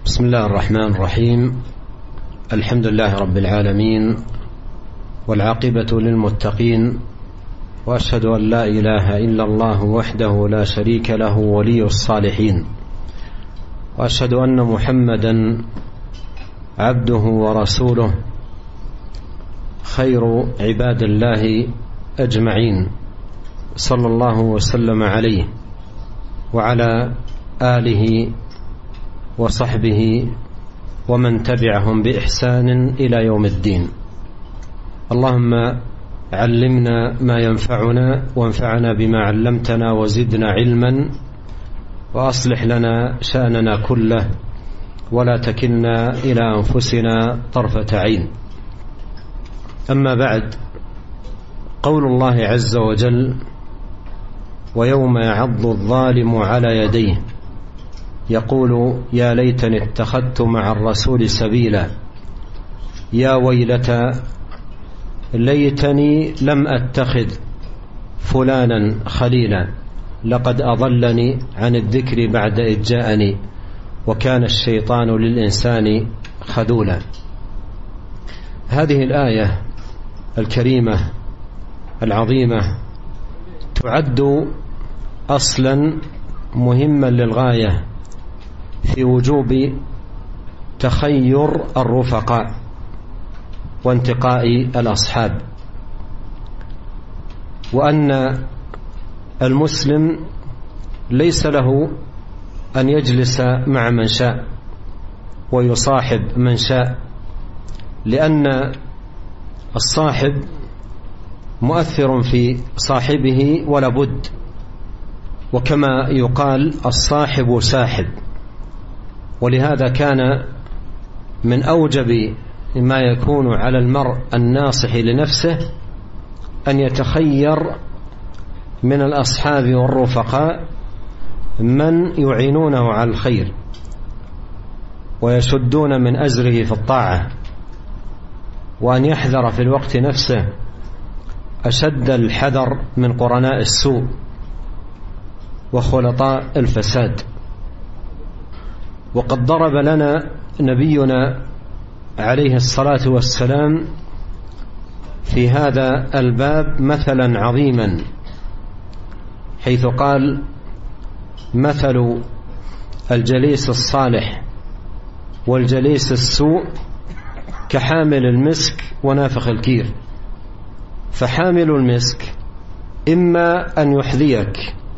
بسم الله الرحمن الرحيم. الحمد لله رب العالمين، والعاقبة للمتقين، وأشهد أن لا إله إلا الله وحده لا شريك له ولي الصالحين، وأشهد أن محمدا عبده ورسوله خير عباد الله أجمعين، صلى الله وسلم عليه وعلى آله وصحبه ومن تبعهم بإحسان إلى يوم الدين. اللهم علمنا ما ينفعنا وانفعنا بما علمتنا وزدنا علما، وأصلح لنا شأننا كله ولا تكلنا إلى أنفسنا طرفة عين. أما بعد، قول الله عز وجل: ويوم يعض الظالم على يديه يقول يا ليتني اتخذت مع الرسول سبيلا، يا ويلتى ليتني لم أتخذ فلانا خليلا، لقد أضلني عن الذكر بعد إذ جاءني، وكان الشيطان للإنسان خذولا. هذه الآية الكريمة العظيمة تعد أصلا مهما للغاية في وجوب تخير الرفقاء وانتقاء الأصحاب، وأن المسلم ليس له أن يجلس مع من شاء ويصاحب من شاء، لأن الصاحب مؤثر في صاحبه ولا بد، وكما يقال الصاحب ساحب. ولهذا كان من أوجب ما يكون على المرء الناصح لنفسه أن يتخير من الأصحاب والرفقاء من يعينونه على الخير ويشدون من أزره في الطاعة، وأن يحذر في الوقت نفسه أشد الحذر من قرناء السوء وخلطاء الفساد. وقد ضرب لنا نبينا عليه الصلاة والسلام في هذا الباب مثلا عظيما، حيث قال: مثل الجليس الصالح والجليس السوء كحامل المسك ونافخ الكير، فحامل المسك إما أن يحذيك،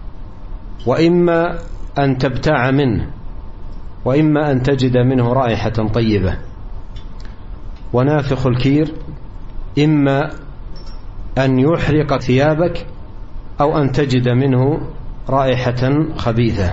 وإما أن تبتاع منه، وإما أن تجد منه رائحة طيبة، ونافخ الكير إما أن يحرق ثيابك أو أن تجد منه رائحة خبيثة.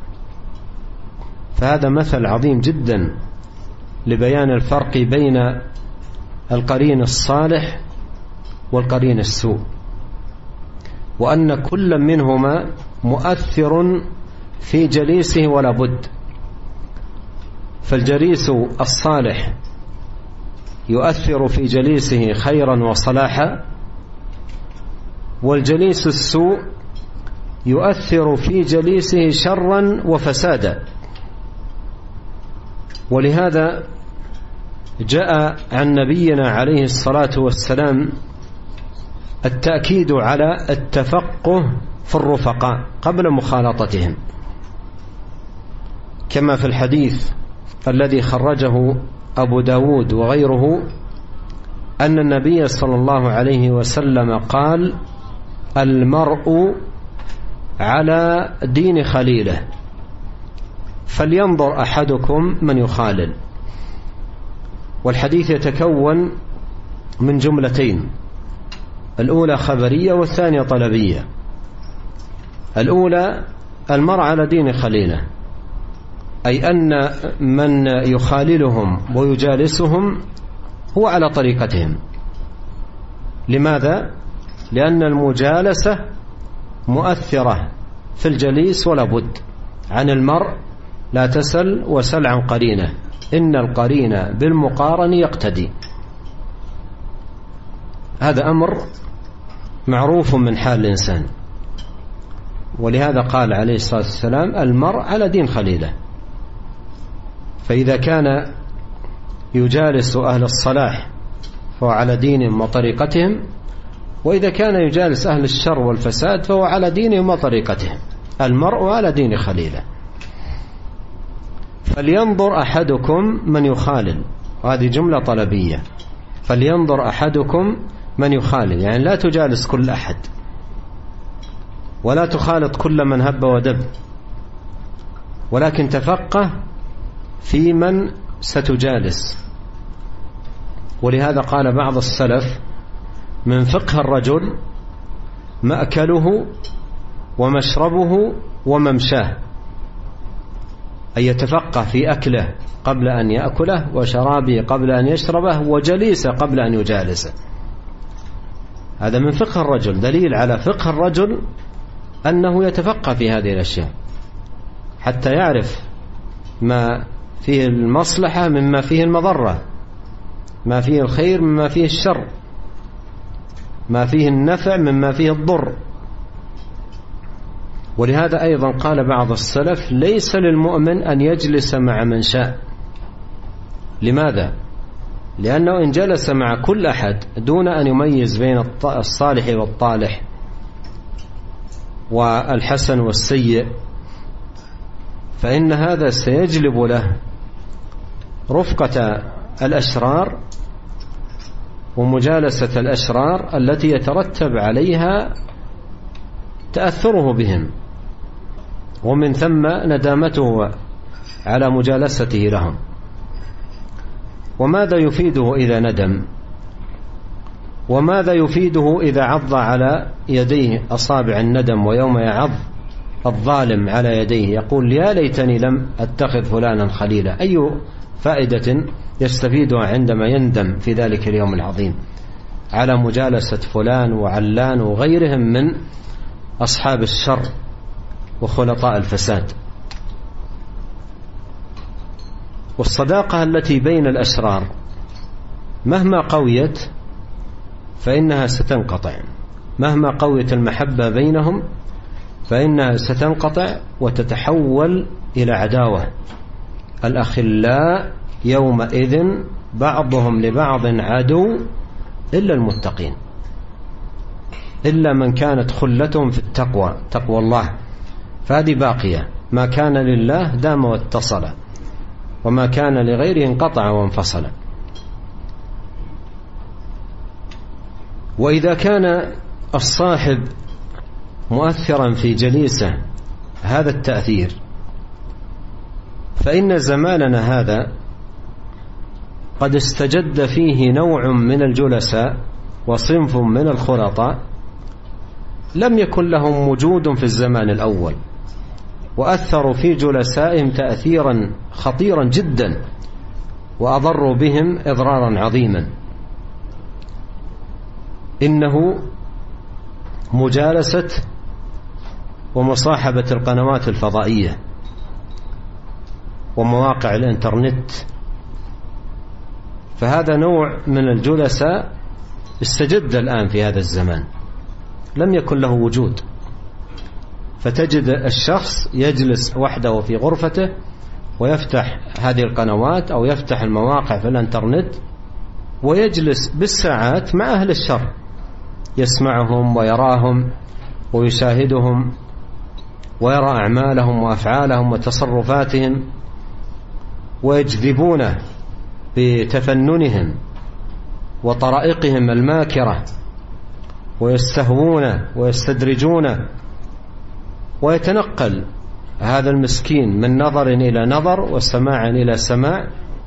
فهذا مثل عظيم جدا لبيان الفرق بين القرين الصالح والقرين السوء، وأن كل منهما مؤثر في جليسه ولا بد. فالجليس الصالح يؤثر في جليسه خيرا وصلاحا، والجليس السوء يؤثر في جليسه شرا وفسادا. ولهذا جاء عن نبينا عليه الصلاة والسلام التأكيد على التفقه في الرفقاء قبل مخالطتهم، كما في الحديث الذي خرجه أبو داود وغيره أن النبي صلى الله عليه وسلم قال: المرء على دين خليله، فلينظر أحدكم من يخالل. والحديث يتكون من جملتين، الأولى خبرية والثانية طلبية. الأولى: المرء على دين خليله، أي أن من يخاللهم ويجالسهم هو على طريقتهم. لماذا؟ لأن المجالسة مؤثرة في الجليس ولا بد. عن المرء لا تسل وسل عن قرينه، إن القرين بالمقارن يقتدي. هذا أمر معروف من حال الإنسان، ولهذا قال عليه الصلاة والسلام: المرء على دين خليله. فإذا كان يجالس أهل الصلاح فهو على دينهم وطريقتهم، وإذا كان يجالس أهل الشر والفساد فهو على دينهم وطريقتهم. المرء على دين خليله. فلينظر أحدكم من يخالل، وهذه جملة طلبية. فلينظر أحدكم من يخالل، يعني لا تجالس كل أحد، ولا تخالط كل من هب ودب، ولكن تفقه في من ستجالس. ولهذا قال بعض السلف: من فقه الرجل مأكله ومشربه وممشاه، أن يتفقه في أكله قبل أن يأكله، وشرابه قبل أن يشربه، وجليسه قبل أن يجالسه. هذا من فقه الرجل، دليل على فقه الرجل أنه يتفقه في هذه الأشياء حتى يعرف ما فيه المصلحة مما فيه المضرة، ما فيه الخير مما فيه الشر، ما فيه النفع مما فيه الضر. ولهذا أيضا قال بعض السلف: ليس للمؤمن أن يجلس مع من شاء. لماذا؟ لأنه إن جلس مع كل أحد دون أن يميز بين الصالح والطالح والحسن والسيء، فإن هذا سيجلب له رفقة الأشرار ومجالسة الأشرار التي يترتب عليها تأثره بهم، ومن ثم ندامته على مجالسته لهم. وماذا يفيده إذا ندم؟ وماذا يفيده إذا عض على يديه أصابع الندم، ويوم يعض الظالم على يديه يقول: يا ليتني لم أتخذ فلانا خليلا؟ أي فائدة يستفيدها عندما يندم في ذلك اليوم العظيم على مجالسة فلان وعلان وغيرهم من أصحاب الشر وخلطاء الفساد؟ والصداقة التي بين الأشرار مهما قويت فإنها ستنقطع، مهما قويت المحبة بينهم فإنها ستنقطع وتتحول إلى عداوة. الأخلاء يومئذ بعضهم لبعض عدو إلا المتقين، إلا من كانت خلتهم في التقوى، تقوى الله، فهذه باقية. ما كان لله دام واتصل، وما كان لغيره انقطع وانفصل. وإذا كان الصاحب مؤثرا في جليسه هذا التأثير، فإن زماننا هذا قد استجد فيه نوع من الجلساء وصنف من الخلطاء لم يكن لهم وجود في الزمان الأول، وأثروا في جلسائهم تأثيرا خطيرا جدا، وأضروا بهم إضرارا عظيما. إنه مجالسة ومصاحبة القنوات الفضائية ومواقع الإنترنت. فهذا نوع من الجلساء استجد الآن في هذا الزمان، لم يكن له وجود. فتجد الشخص يجلس وحده في غرفته ويفتح هذه القنوات أو يفتح المواقع في الإنترنت ويجلس بالساعات مع أهل الشر، يسمعهم ويراهم ويشاهدهم ويرى أعمالهم وأفعالهم وتصرفاتهم، ويجذبونه بتفننهم وطرائقهم الماكرة، ويستهوونه ويستدرجونه، ويتنقل هذا المسكين من نظر إلى نظر وسماع إلى سماع،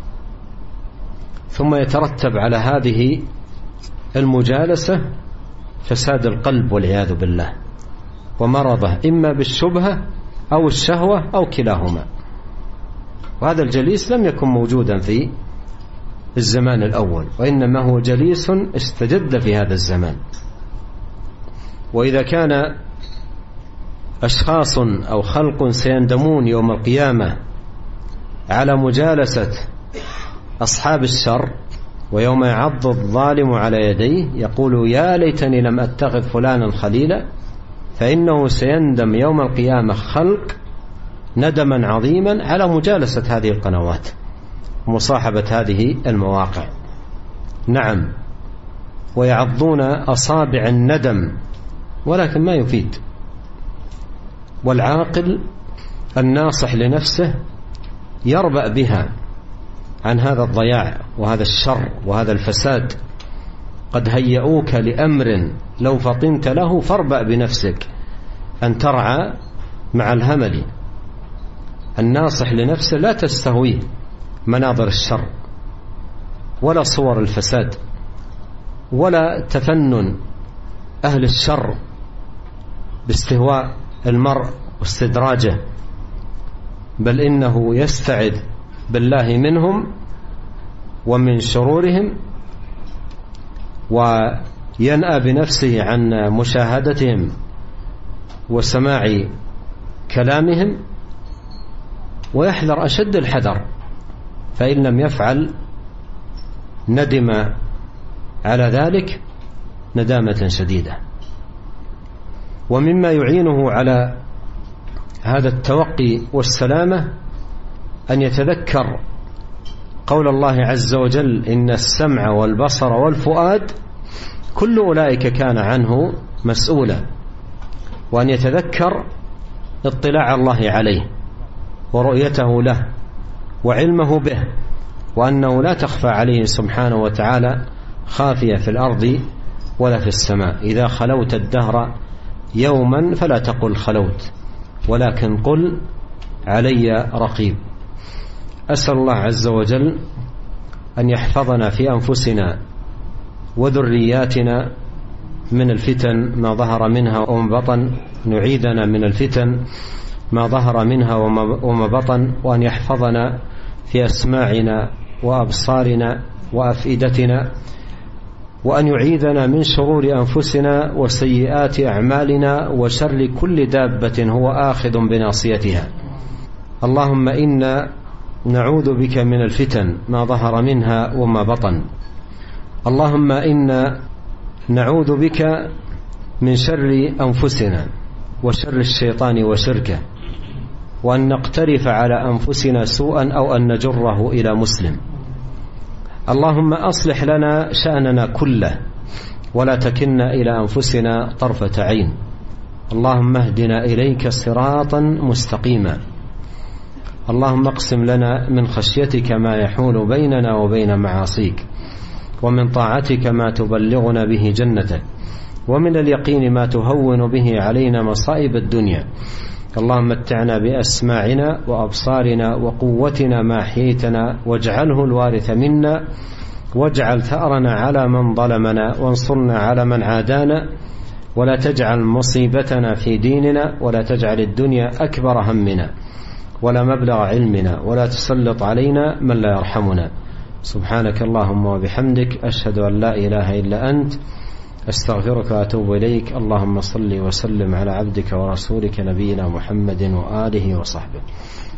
ثم يترتب على هذه المجالسة فساد القلب والعياذ بالله، ومرضه إما بالشبهة أو الشهوة أو كلاهما. وهذا الجليس لم يكن موجودا في الزمان الأول، وإنما هو جليس استجد في هذا الزمان. وإذا كان أشخاص أو خلق سيندمون يوم القيامة على مجالسة أصحاب الشر، ويوم يعض الظالم على يديه يقول: يا ليتني لم أتخذ فلانا خليلا، فإنه سيندم يوم القيامة خلق ندما عظيما على مجالسة هذه القنوات مصاحبة هذه المواقع. نعم، ويعضون أصابع الندم ولكن ما يفيد. والعاقل الناصح لنفسه يربأ بها عن هذا الضياع وهذا الشر وهذا الفساد. قد هيئوك لأمر لو فطنت له فاربأ بنفسك أن ترعى مع الهمل. الناصح لنفسه لا تستهويه مناظر الشر ولا صور الفساد ولا تفنن أهل الشر باستهواء المرء واستدراجه، بل إنه يستعذ بالله منهم ومن شرورهم، وينأى بنفسه عن مشاهدتهم وسماع كلامهم، ويحذر أشد الحذر، فإن لم يفعل ندم على ذلك ندامة شديدة. ومما يعينه على هذا التوقي والسلامة أن يتذكر قول الله عز وجل: إن السمع والبصر والفؤاد كل أولئك كان عنه مسؤولا، وأن يتذكر اطلاع الله عليه ورؤيته له وعلمه به، وأنه لا تخفى عليه سبحانه وتعالى خافية في الأرض ولا في السماء. إذا خلوت الدهر يوما فلا تقل خلوت، ولكن قل علي رقيب. أسأل الله عز وجل أن يحفظنا في أنفسنا وذرياتنا من الفتن ما ظهر منها وما بطن، نعيذنا من الفتن ما ظهر منها وما بطن، وأن يحفظنا في أسماعنا وأبصارنا وأفئدتنا، وأن يعيذنا من شرور أنفسنا وسيئات أعمالنا وشر كل دابة هو آخذ بناصيتها. اللهم إنا نعوذ بك من الفتن ما ظهر منها وما بطن. اللهم إنا نعوذ بك من شر أنفسنا وشر الشيطان وشركه، وأن نقترف على أنفسنا سوءا أو أن نجره إلى مسلم. اللهم أصلح لنا شأننا كله ولا تكلنا إلى أنفسنا طرفة عين. اللهم اهدنا إليك صراطا مستقيما. اللهم اقسم لنا من خشيتك ما يحول بيننا وبين معاصيك، ومن طاعتك ما تبلغنا به جنتك، ومن اليقين ما تهون به علينا مصائب الدنيا. اللهم متعنا بأسماعنا وأبصارنا وقوتنا ما أحييتنا، واجعله الوارث منا، واجعل ثأرنا على من ظلمنا، وانصرنا على من عادانا، ولا تجعل مصيبتنا في ديننا، ولا تجعل الدنيا أكبر همنا ولا مبلغ علمنا، ولا تسلط علينا من لا يرحمنا. سبحانك اللهم وبحمدك، أشهد أن لا إله إلا أنت، أستغفرك وأتوب إليك. اللهم صل وسلم على عبدك ورسولك نبينا محمد وآله وصحبه.